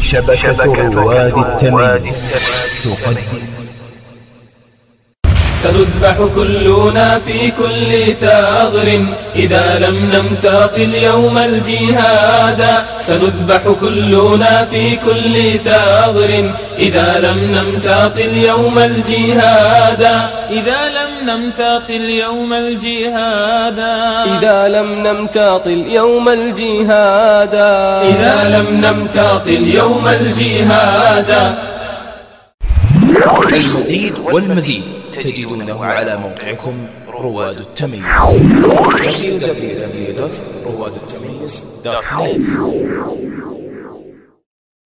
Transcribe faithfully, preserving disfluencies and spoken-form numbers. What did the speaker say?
شبكة رواد التمييز تقدم. سنذبح كلنا في كل ثغر إذا لم نمتطل يوم الجهاد. سنذبح كلنا في كل ثغر إذا لم نمتطل يوم الجهاد. إذا لم نمتطل يوم الجهاد. إذا لم نمتطل يوم الجهاد. إذا لم نمتطل يوم الجهاد. المزيد والمزيد تجدونه على موقعكم رواد التمييز دبليو دبليو دبليو دوت رواد التمييز دوت نت.